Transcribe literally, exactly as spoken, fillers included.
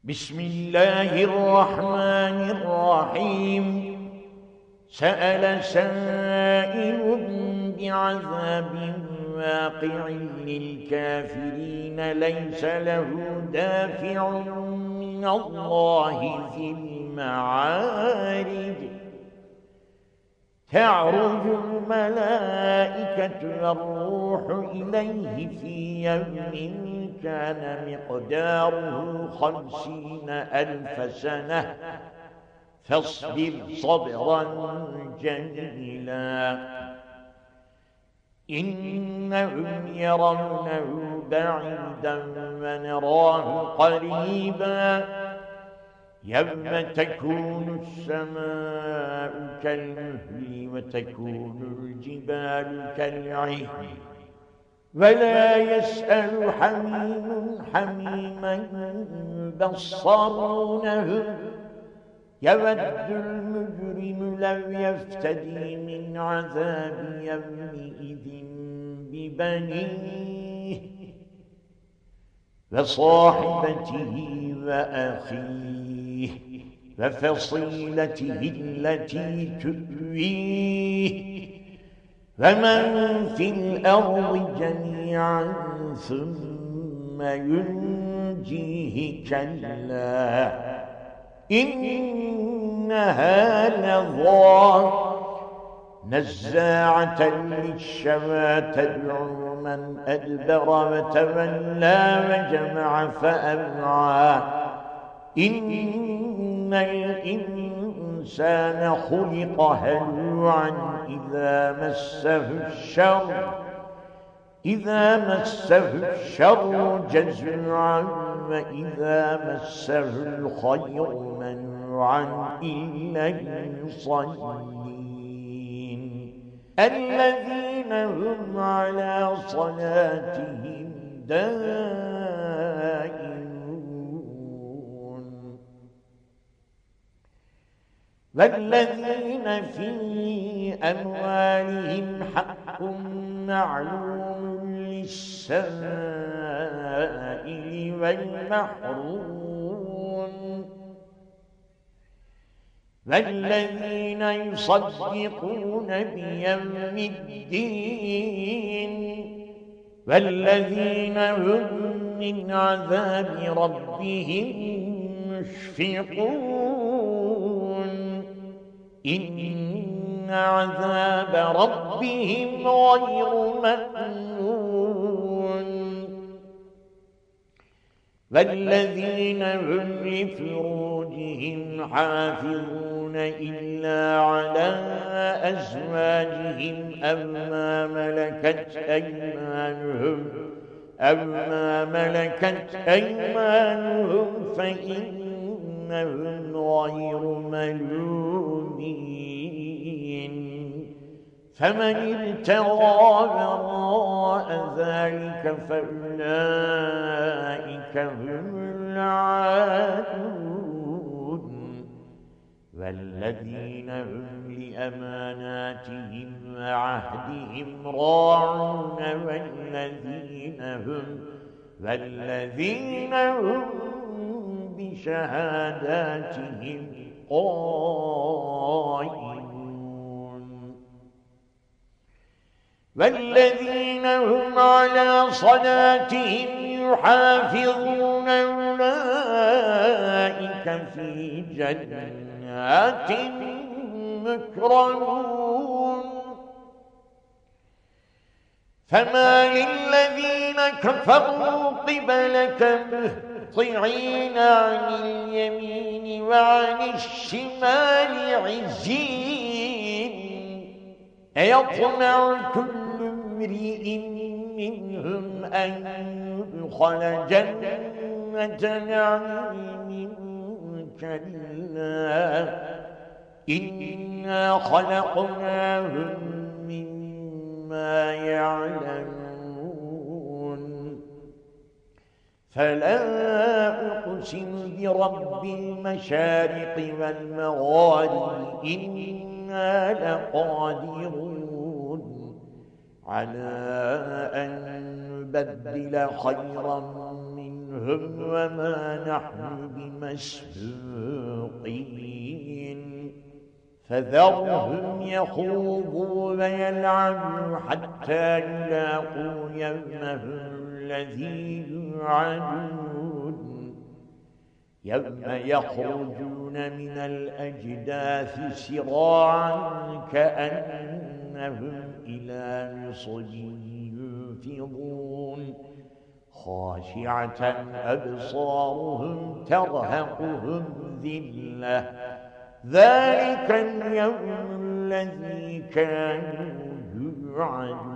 بسم الله الرحمن الرحيم. سأل سائل بعذاب واقع للكافرين ليس له دافع من الله ذي المعارج. تعرج الملائكة والروح إليه في يوم كان مقداره خمسين ألف سنة فاصبر صبرا جميلا. إنهم يرونه بعيدا ونراه قريبا. يوم تكون السماء كالمهل وتكون الجبال كالعهن ولا يسأل حميم حميما يبصرونه. يود المجرم لو يفتدي من عذاب يومئذ ببنيه وصاحبته وأخيه وفصيلته التي تؤويه ومن في الأرض جميعا ثم ينجيه كلا إنها لظى نزاعة للشوى تدعو من أدبر وتولى وجمع فأوعى. إن الإنسان خلق هلوعا إذا مسه الشر إذا مسه الشر جزوعا وإذا مسه الخير منوعا إلا المصلين الذين هم على صلاتهم دائمون والذين في أموالهم حق معلوم للسائل والمحروم والذين يصدقون بيوم الدين والذين هم من عذاب ربهم مشفقون. إن عذاب ربهم غير مأمون والذين هم لفروجهم حافظون إلا على أزواجهم أو ما ملكت أيمانهم أو ما ملكت أيمانهم فإنهم غير ملومين. فمن ابتغى وراء ذلك فأولئك هم العادون والذين هم لأماناتهم وعهدهم راعون والذين هم والذين هم بشهاداتهم قائمون والذين هم على صلاتهم يحافظون أولئك في جنات مكرمون. فما للذين كفروا قبلك مهطعين عن اليمين وعن الشمال عزين. أيطمع كل امرئ منهم أن يدخل جنة نعيم كلا إنا خلقناهم مما يعلمون. فلا أقسم برب المشارق والمغارب إنا لقادرون على أن نبدل خيرا منهم وما نحن بمسبوقين فذرهم يخوضوا ويلعبوا حتى يلاقوا يومهم الذي يوعدون يوم يخرجون من الأجداث سراعا كأنهم إلى نصب يوفضون خاشعة أبصارهم ترهقهم ذلة ذلك اليوم الذي كانوا يوعدون